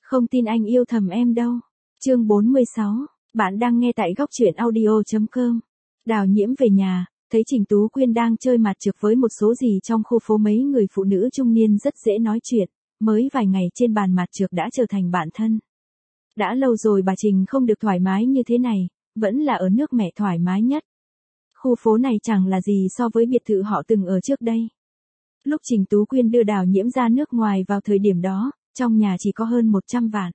Không tin anh yêu thầm em đâu. Chương 46, bạn đang nghe tại góc truyện audio.com. Đào Nhiễm về nhà, thấy Trình Tú Quyên đang chơi mặt trược với một số gì trong khu phố. Mấy người phụ nữ trung niên rất dễ nói chuyện, mới vài ngày trên bàn mặt trược đã trở thành bạn thân. Đã lâu rồi bà Trình không được thoải mái như thế này, vẫn là ở nước mẹ thoải mái nhất. Khu phố này chẳng là gì so với biệt thự họ từng ở trước đây. Lúc Trình Tú Quyên đưa Đào Nhiễm ra nước ngoài vào thời điểm đó, trong nhà chỉ có hơn 100 vạn.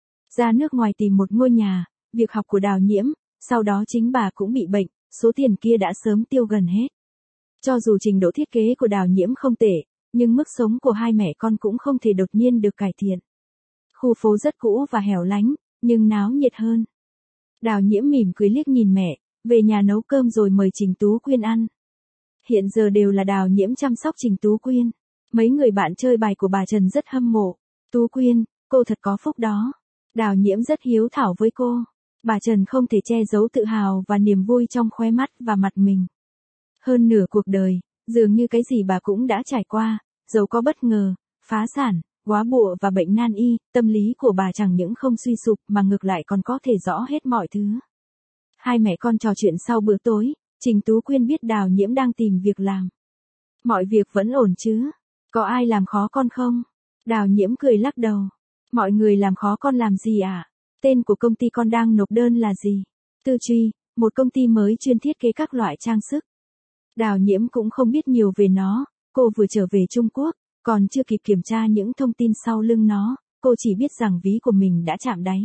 Ra nước ngoài tìm một ngôi nhà, việc học của Đào Nhiễm, sau đó chính bà cũng bị bệnh, số tiền kia đã sớm tiêu gần hết. Cho dù trình độ thiết kế của Đào Nhiễm không tệ, nhưng mức sống của hai mẹ con cũng không thể đột nhiên được cải thiện. Khu phố rất cũ và hẻo lánh, nhưng náo nhiệt hơn. Đào Nhiễm mỉm cười liếc nhìn mẹ, về nhà nấu cơm rồi mời Trình Tú Quyên ăn. Hiện giờ đều là Đào Nhiễm chăm sóc Trình Tú Quyên. Mấy người bạn chơi bài của bà Trần rất hâm mộ. Tú Quyên, cô thật có phúc đó. Đào Nhiễm rất hiếu thảo với cô. Bà Trần không thể che giấu tự hào và niềm vui trong khóe mắt và mặt mình. Hơn nửa cuộc đời, dường như cái gì bà cũng đã trải qua, dẫu có bất ngờ, phá sản, góa bụa và bệnh nan y, tâm lý của bà chẳng những không suy sụp mà ngược lại còn có thể rõ hết mọi thứ. Hai mẹ con trò chuyện sau bữa tối, Trình Tú Quyên biết Đào Nhiễm đang tìm việc làm. Mọi việc vẫn ổn chứ? Có ai làm khó con không? Đào Nhiễm cười lắc đầu. Mọi người làm khó con làm gì ạ? Tên của công ty con đang nộp đơn là gì? Tư Truy, một công ty mới chuyên thiết kế các loại trang sức. Đào Nhiễm cũng không biết nhiều về nó, cô vừa trở về Trung Quốc, còn chưa kịp kiểm tra những thông tin sau lưng nó, cô chỉ biết rằng ví của mình đã chạm đáy.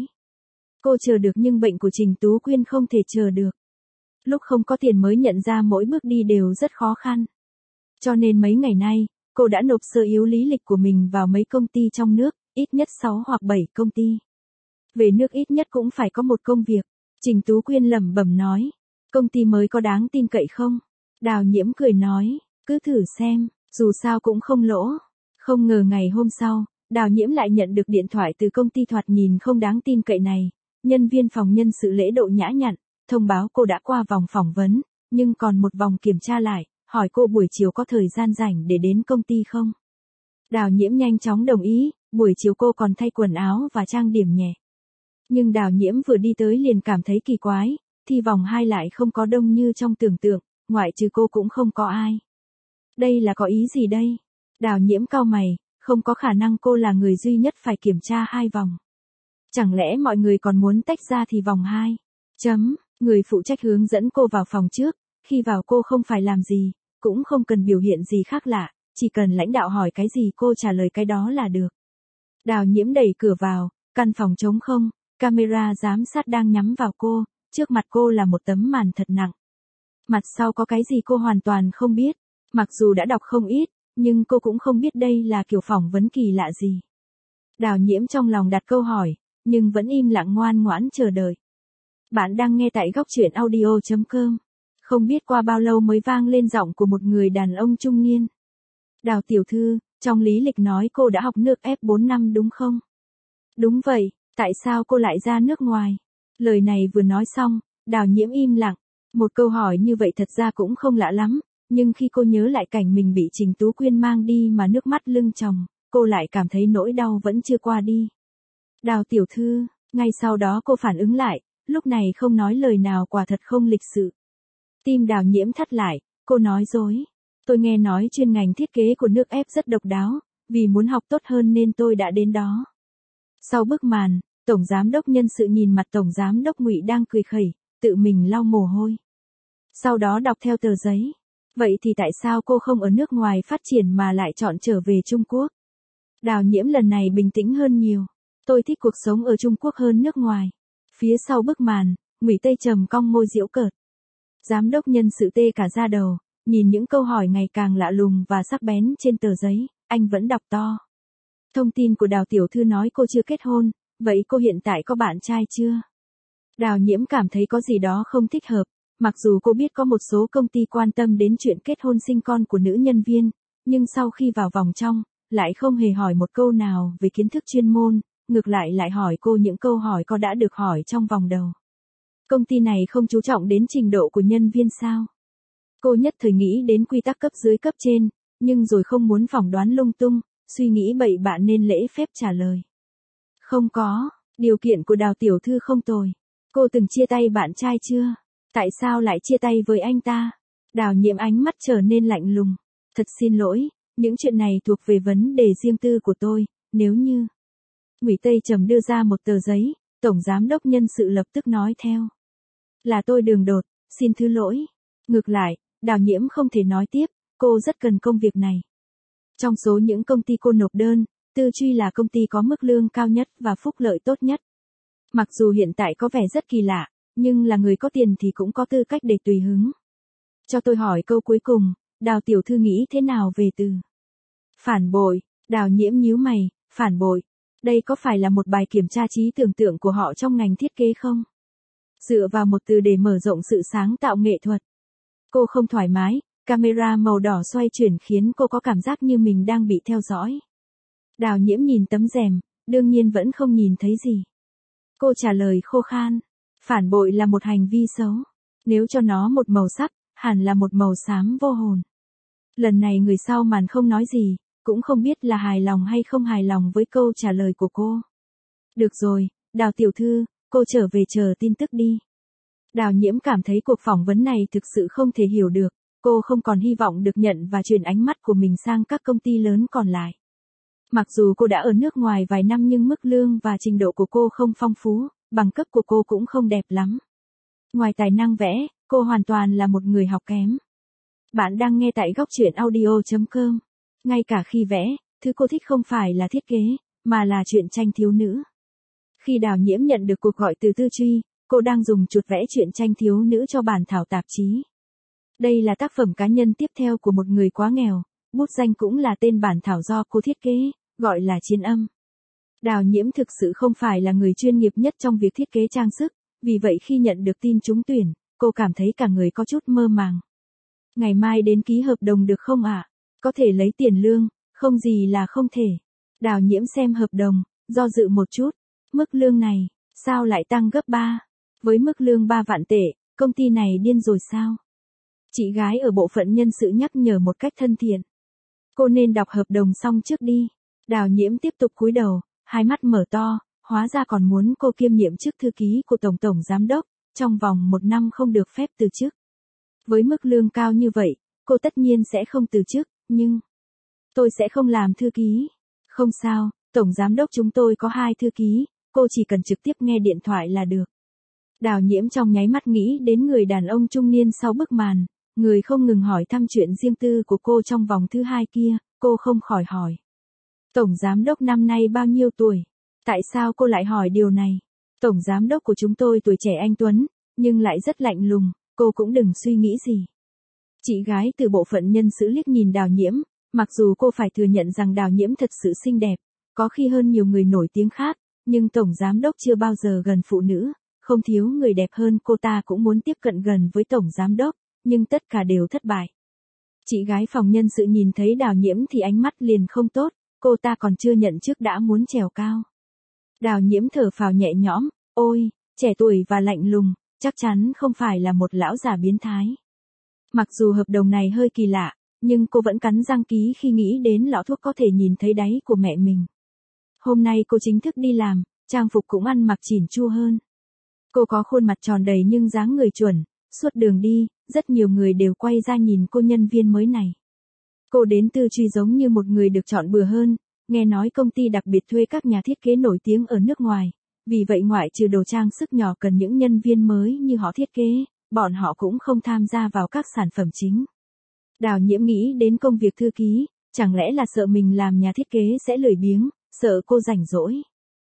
Cô chờ được nhưng bệnh của Trình Tú Quyên không thể chờ được. Lúc không có tiền mới nhận ra mỗi bước đi đều rất khó khăn. Cho nên mấy ngày nay, cô đã nộp sơ yếu lý lịch của mình vào mấy công ty trong nước, ít nhất 6 hoặc 7 công ty. Về nước ít nhất cũng phải có một công việc. Trình Tú Quyên lẩm bẩm nói. Công ty mới có đáng tin cậy không? Đào Nhiễm cười nói, cứ thử xem, dù sao cũng không lỗ. Không ngờ ngày hôm sau, Đào Nhiễm lại nhận được điện thoại từ công ty thoạt nhìn không đáng tin cậy này. Nhân viên phòng nhân sự lễ độ nhã nhặn, thông báo cô đã qua vòng phỏng vấn, nhưng còn một vòng kiểm tra lại, hỏi cô buổi chiều có thời gian rảnh để đến công ty không. Đào Nhiễm nhanh chóng đồng ý, buổi chiều cô còn thay quần áo và trang điểm nhẹ. Nhưng Đào Nhiễm vừa đi tới liền cảm thấy kỳ quái, thì vòng 2 lại không có đông như trong tưởng tượng, ngoại trừ cô cũng không có ai. Đây là có ý gì đây? Đào Nhiễm cau mày, không có khả năng cô là người duy nhất phải kiểm tra 2 vòng. Chẳng lẽ mọi người còn muốn tách ra thì vòng 2? Người phụ trách hướng dẫn cô vào phòng trước, khi vào cô không phải làm gì, cũng không cần biểu hiện gì khác lạ, chỉ cần lãnh đạo hỏi cái gì cô trả lời cái đó là được. Đào Nhiễm đẩy cửa vào, căn phòng trống không, camera giám sát đang nhắm vào cô, trước mặt cô là một tấm màn thật nặng. Mặt sau có cái gì cô hoàn toàn không biết, mặc dù đã đọc không ít, nhưng cô cũng không biết đây là kiểu phỏng vấn kỳ lạ gì. Đào Nhiễm trong lòng đặt câu hỏi, nhưng vẫn im lặng ngoan ngoãn chờ đợi. Bạn đang nghe tại góc truyện audio.com. Không biết qua bao lâu mới vang lên giọng của một người đàn ông trung niên. Đào tiểu thư, trong lý lịch nói cô đã học nước F 4 năm đúng không? Đúng vậy, tại sao cô lại ra nước ngoài? Lời này vừa nói xong, Đào Nhiễm im lặng. Một câu hỏi như vậy thật ra cũng không lạ lắm, nhưng khi cô nhớ lại cảnh mình bị Trình Tú Quyên mang đi mà nước mắt lưng tròng, cô lại cảm thấy nỗi đau vẫn chưa qua đi. Đào tiểu thư, ngay sau đó cô phản ứng lại, lúc này không nói lời nào quả thật không lịch sự. Tim Đào Nhiễm thắt lại, cô nói dối. Tôi nghe nói chuyên ngành thiết kế của nước F rất độc đáo, vì muốn học tốt hơn nên tôi đã đến đó. Sau bức màn, Tổng Giám đốc nhân sự nhìn mặt Tổng Giám đốc Ngụy đang cười khẩy, tự mình lau mồ hôi. Sau đó đọc theo tờ giấy. Vậy thì tại sao cô không ở nước ngoài phát triển mà lại chọn trở về Trung Quốc? Đào Nhiễm lần này bình tĩnh hơn nhiều. Tôi thích cuộc sống ở Trung Quốc hơn nước ngoài. Phía sau bức màn, Ngụy Tây Trầm cong môi giễu cợt. Giám đốc nhân sự tê cả da đầu, nhìn những câu hỏi ngày càng lạ lùng và sắc bén trên tờ giấy, anh vẫn đọc to. Thông tin của Đào tiểu thư nói cô chưa kết hôn, vậy cô hiện tại có bạn trai chưa? Đào Nhiễm cảm thấy có gì đó không thích hợp, mặc dù cô biết có một số công ty quan tâm đến chuyện kết hôn sinh con của nữ nhân viên, nhưng sau khi vào vòng trong, lại không hề hỏi một câu nào về kiến thức chuyên môn, ngược lại hỏi cô những câu hỏi có đã được hỏi trong vòng đầu. Công ty này không chú trọng đến trình độ của nhân viên sao? Cô nhất thời nghĩ đến quy tắc cấp dưới cấp trên, nhưng rồi không muốn phỏng đoán lung tung, suy nghĩ bậy bạ nên lễ phép trả lời. Không có, điều kiện của Đào tiểu thư không tồi. Cô từng chia tay bạn trai chưa? Tại sao lại chia tay với anh ta? Đào Nhiễm ánh mắt trở nên lạnh lùng. Thật xin lỗi, những chuyện này thuộc về vấn đề riêng tư của tôi, nếu như... Ngụy Tây Trầm đưa ra một tờ giấy, Tổng Giám đốc Nhân sự lập tức nói theo. Là tôi đường đột, xin thứ lỗi. Ngược lại, Đào Nhiễm không thể nói tiếp, cô rất cần công việc này. Trong số những công ty cô nộp đơn, Tư Truy là công ty có mức lương cao nhất và phúc lợi tốt nhất. Mặc dù hiện tại có vẻ rất kỳ lạ, nhưng là người có tiền thì cũng có tư cách để tùy hứng. Cho tôi hỏi câu cuối cùng, Đào tiểu thư nghĩ thế nào về từ phản bội? Đào Nhiễm nhíu mày, phản bội. Đây có phải là một bài kiểm tra trí tưởng tượng của họ trong ngành thiết kế không? Dựa vào một từ để mở rộng sự sáng tạo nghệ thuật. Cô không thoải mái, camera màu đỏ xoay chuyển khiến cô có cảm giác như mình đang bị theo dõi. Đào Nhiễm nhìn tấm rèm, đương nhiên vẫn không nhìn thấy gì. Cô trả lời khô khan, phản bội là một hành vi xấu. Nếu cho nó một màu sắc, hẳn là một màu xám vô hồn. Lần này người sau màn không nói gì, cũng không biết là hài lòng hay không hài lòng với câu trả lời của cô. Được rồi, Đào tiểu thư, cô trở về chờ tin tức đi. Đào Nhiễm cảm thấy cuộc phỏng vấn này thực sự không thể hiểu được, cô không còn hy vọng được nhận và chuyển ánh mắt của mình sang các công ty lớn còn lại. Mặc dù cô đã ở nước ngoài vài năm nhưng mức lương và trình độ của cô không phong phú, bằng cấp của cô cũng không đẹp lắm. Ngoài tài năng vẽ, cô hoàn toàn là một người học kém. Bạn đang nghe tại góc truyện audio.com. Ngay cả khi vẽ, thứ cô thích không phải là thiết kế, mà là truyện tranh thiếu nữ. Khi Đào Nhiễm nhận được cuộc gọi từ Tư Truy, cô đang dùng chuột vẽ truyện tranh thiếu nữ cho bản thảo tạp chí. Đây là tác phẩm cá nhân tiếp theo của một người quá nghèo, bút danh cũng là tên bản thảo do cô thiết kế, gọi là Chiến Âm. Đào Nhiễm thực sự không phải là người chuyên nghiệp nhất trong việc thiết kế trang sức, vì vậy khi nhận được tin trúng tuyển, cô cảm thấy cả người có chút mơ màng. Ngày mai đến ký hợp đồng được không ạ? Có thể lấy tiền lương, không gì là không thể. Đào Nhiễm xem hợp đồng, do dự một chút. Mức lương này, sao lại tăng gấp 3? Với mức lương 3 vạn tệ, công ty này điên rồi sao? Chị gái ở bộ phận nhân sự nhắc nhở một cách thân thiện. Cô nên đọc hợp đồng xong trước đi. Đào Nhiễm tiếp tục cúi đầu, hai mắt mở to, hóa ra còn muốn cô kiêm nhiệm chức thư ký của tổng giám đốc, trong vòng 1 năm không được phép từ chức. Với mức lương cao như vậy, cô tất nhiên sẽ không từ chức, nhưng... Tôi sẽ không làm thư ký. Không sao, tổng giám đốc chúng tôi có 2 thư ký, cô chỉ cần trực tiếp nghe điện thoại là được. Đào Nhiễm trong nháy mắt nghĩ đến người đàn ông trung niên sau bức màn, người không ngừng hỏi thăm chuyện riêng tư của cô trong vòng thứ 2 kia, cô không khỏi hỏi. Tổng giám đốc năm nay bao nhiêu tuổi? Tại sao cô lại hỏi điều này? Tổng giám đốc của chúng tôi tuổi trẻ anh tuấn, nhưng lại rất lạnh lùng, cô cũng đừng suy nghĩ gì. Chị gái từ bộ phận nhân sự liếc nhìn Đào Nhiễm, mặc dù cô phải thừa nhận rằng Đào Nhiễm thật sự xinh đẹp, có khi hơn nhiều người nổi tiếng khác, nhưng tổng giám đốc chưa bao giờ gần phụ nữ, không thiếu người đẹp hơn cô ta cũng muốn tiếp cận gần với tổng giám đốc, nhưng tất cả đều thất bại. Chị gái phòng nhân sự nhìn thấy Đào Nhiễm thì ánh mắt liền không tốt, cô ta còn chưa nhận chức đã muốn trèo cao. Đào Nhiễm thở phào nhẹ nhõm, ôi, trẻ tuổi và lạnh lùng, chắc chắn không phải là một lão già biến thái. Mặc dù hợp đồng này hơi kỳ lạ, nhưng cô vẫn cắn răng ký khi nghĩ đến lọ thuốc có thể nhìn thấy đáy của mẹ mình. Hôm nay cô chính thức đi làm, trang phục cũng ăn mặc chỉn chu hơn. Cô có khuôn mặt tròn đầy nhưng dáng người chuẩn, suốt đường đi, rất nhiều người đều quay ra nhìn cô nhân viên mới này. Cô đến Tư Truy giống như một người được chọn bừa hơn, nghe nói công ty đặc biệt thuê các nhà thiết kế nổi tiếng ở nước ngoài, vì vậy ngoại trừ đồ trang sức nhỏ cần những nhân viên mới như họ thiết kế, bọn họ cũng không tham gia vào các sản phẩm chính. Đào Nhiễm nghĩ đến công việc thư ký, chẳng lẽ là sợ mình làm nhà thiết kế sẽ lười biếng, sợ cô rảnh rỗi.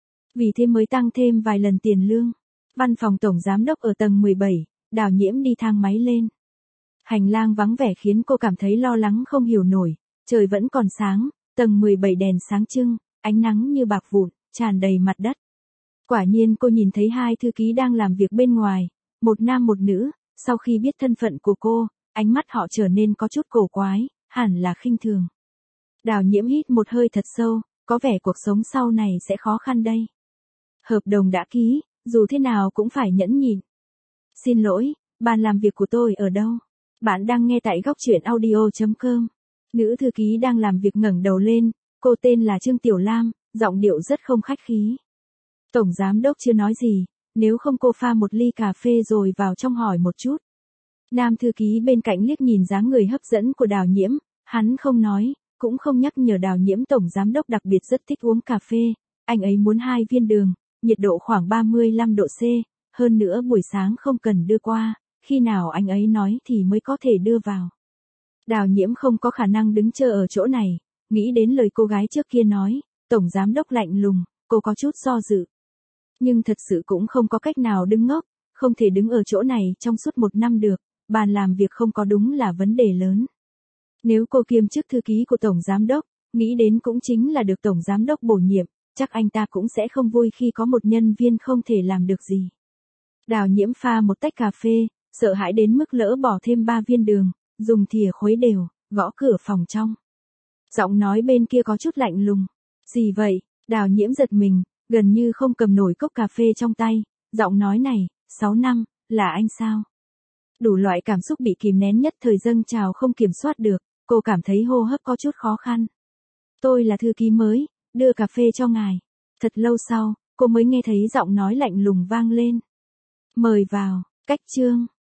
Vì thế mới tăng thêm vài lần tiền lương. Văn phòng tổng giám đốc ở tầng 17, Đào Nhiễm đi thang máy lên. Hành lang vắng vẻ khiến cô cảm thấy lo lắng không hiểu nổi, trời vẫn còn sáng, tầng 17 đèn sáng trưng, ánh nắng như bạc vụn, tràn đầy mặt đất. Quả nhiên cô nhìn thấy 2 thư ký đang làm việc bên ngoài, một nam một nữ, sau khi biết thân phận của cô, ánh mắt họ trở nên có chút cổ quái, hẳn là khinh thường. Đào Nhiễm hít một hơi thật sâu, có vẻ cuộc sống sau này sẽ khó khăn đây. Hợp đồng đã ký, dù thế nào cũng phải nhẫn nhịn. Xin lỗi, bàn làm việc của tôi ở đâu? Bạn đang nghe tại góc truyện audio.com. Nữ thư ký đang làm việc ngẩng đầu lên, cô tên là Trương Tiểu Lam, giọng điệu rất không khách khí. Tổng giám đốc chưa nói gì, nếu không cô pha một ly cà phê rồi vào trong hỏi một chút. Nam thư ký bên cạnh liếc nhìn dáng người hấp dẫn của Đào Nhiễm, hắn không nói, cũng không nhắc nhở Đào Nhiễm tổng giám đốc đặc biệt rất thích uống cà phê, anh ấy muốn 2 viên đường, nhiệt độ khoảng 35 độ C, hơn nữa buổi sáng không cần đưa qua, khi nào anh ấy nói thì mới có thể đưa vào. Đào Nhiễm không có khả năng đứng chờ ở chỗ này, nghĩ đến lời cô gái trước kia nói, tổng giám đốc lạnh lùng, cô có chút do dự. Nhưng thật sự cũng không có cách nào đứng ngốc, không thể đứng ở chỗ này trong suốt 1 năm được, bàn làm việc không có đúng là vấn đề lớn. Nếu cô kiêm chức thư ký của tổng giám đốc, nghĩ đến cũng chính là được tổng giám đốc bổ nhiệm, chắc anh ta cũng sẽ không vui khi có một nhân viên không thể làm được gì. Đào Nhiễm pha một tách cà phê, sợ hãi đến mức lỡ bỏ thêm 3 viên đường, dùng thìa khuấy đều, gõ cửa phòng trong. Giọng nói bên kia có chút lạnh lùng. Gì vậy? Đào Nhiễm giật mình, gần như không cầm nổi cốc cà phê trong tay, giọng nói này, 6 năm, là anh sao? Đủ loại cảm xúc bị kìm nén nhất thời dâng trào không kiểm soát được, cô cảm thấy hô hấp có chút khó khăn. Tôi là thư ký mới, đưa cà phê cho ngài. Thật lâu sau, cô mới nghe thấy giọng nói lạnh lùng vang lên. Mời vào, cách chương.